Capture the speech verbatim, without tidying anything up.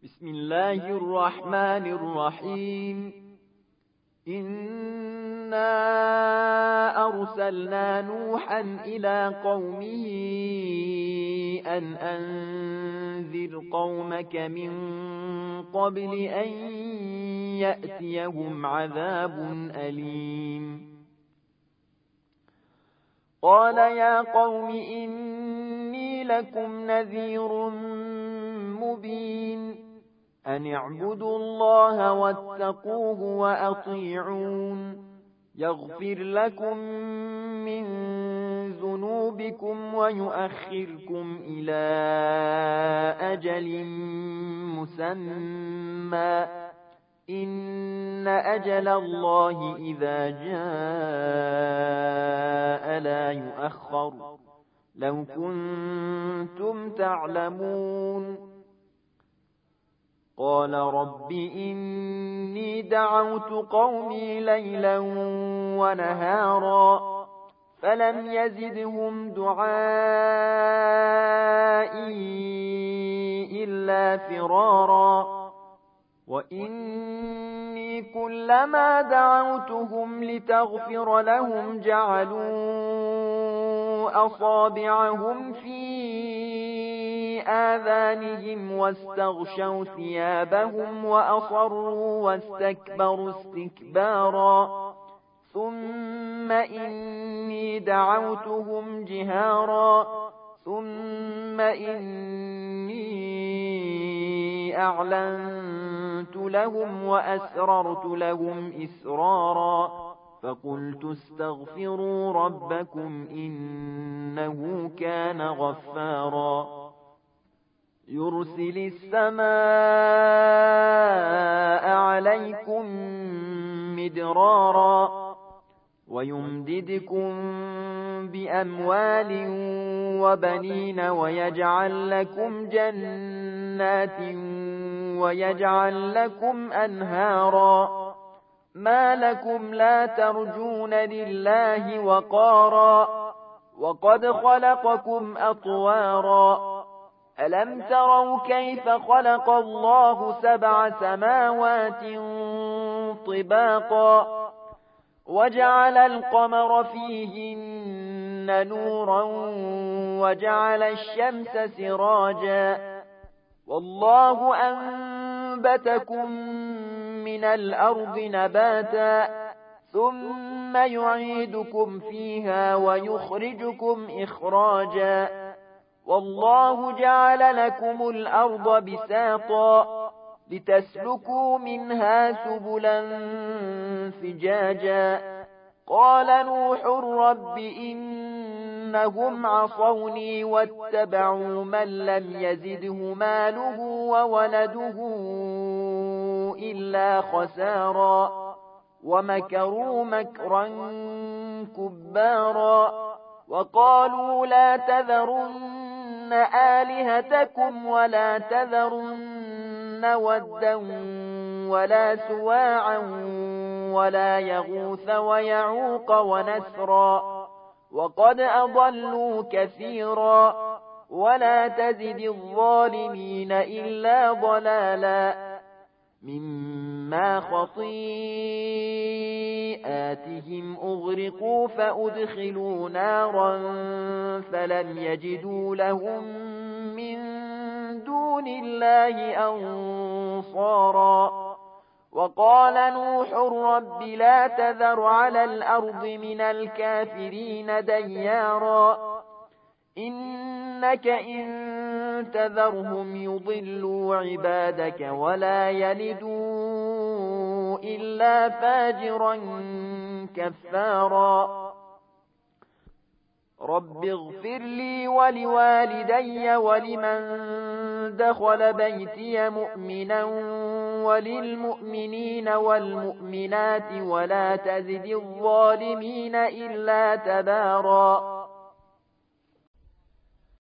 بسم الله الرحمن الرحيم إنا أرسلنا نوحا إلى قومه أن أنذر قومك من قبل أن يأتيهم عذاب أليم قال يا قوم إني لكم نذير مبين أن اعبدوا الله واتقوه وأطيعون يغفر لكم من ذنوبكم ويؤخركم إلى أجل مسمى إن أجل الله إذا جاء لا يؤخر لو كنتم تعلمون قال رب إني دعوت قومي ليلا ونهارا فلم يزدهم دعائي إلا فرارا وإني كلما دعوتهم لتغفر لهم جعلوا أصابعهم في آذانهم واستغشوا ثيابهم وأصروا واستكبروا استكبارا ثم إني دعوتهم جهارا ثم إني أعلنت لهم وأسررت لهم إسرارا فقلت استغفروا ربكم إنه كان غفارا يرسل السماء عليكم مدرارا ويمددكم بأموال وبنين ويجعل لكم جنات ويجعل لكم أنهارا ما لكم لا ترجون لله وقارا وقد خلقكم أطوارا ألم تروا كيف خلق الله سبع سماوات طباقا وجعل القمر فيهن نورا وجعل الشمس سراجا والله أنبتكم من الأرض نباتا ثم يعيدكم فيها ويخرجكم إخراجا والله جعل لكم الأرض بساطا لتسلكوا منها سبلا فجاجا قال نوح رب إنهم عصوني واتبعوا من لم يزده ماله وولده إلا خسارا ومكروا مكرا كبارا وقالوا لا تذرن آلهتكم ولا تذرن ودا ولا سواعا ولا يغوث ويعوق ونسرا وقد أضلوا كثيرا ولا تزد الظالمين إلا ضلالا مما خطيئاتهم أغرقوا فأدخلوا نارا فلم يجدوا لهم من دون الله أنصارا وقال نوح رب لا تذر على الأرض من الكافرين ديارا إنك إن تذرهم يضلوا عبادك ولا يلدوا إلا فاجرا كفارا رب اغفر لي ولوالدي ولمن دخل بيتي مؤمنا وللمؤمنين والمؤمنات ولا تزد الظالمين إلا تبارا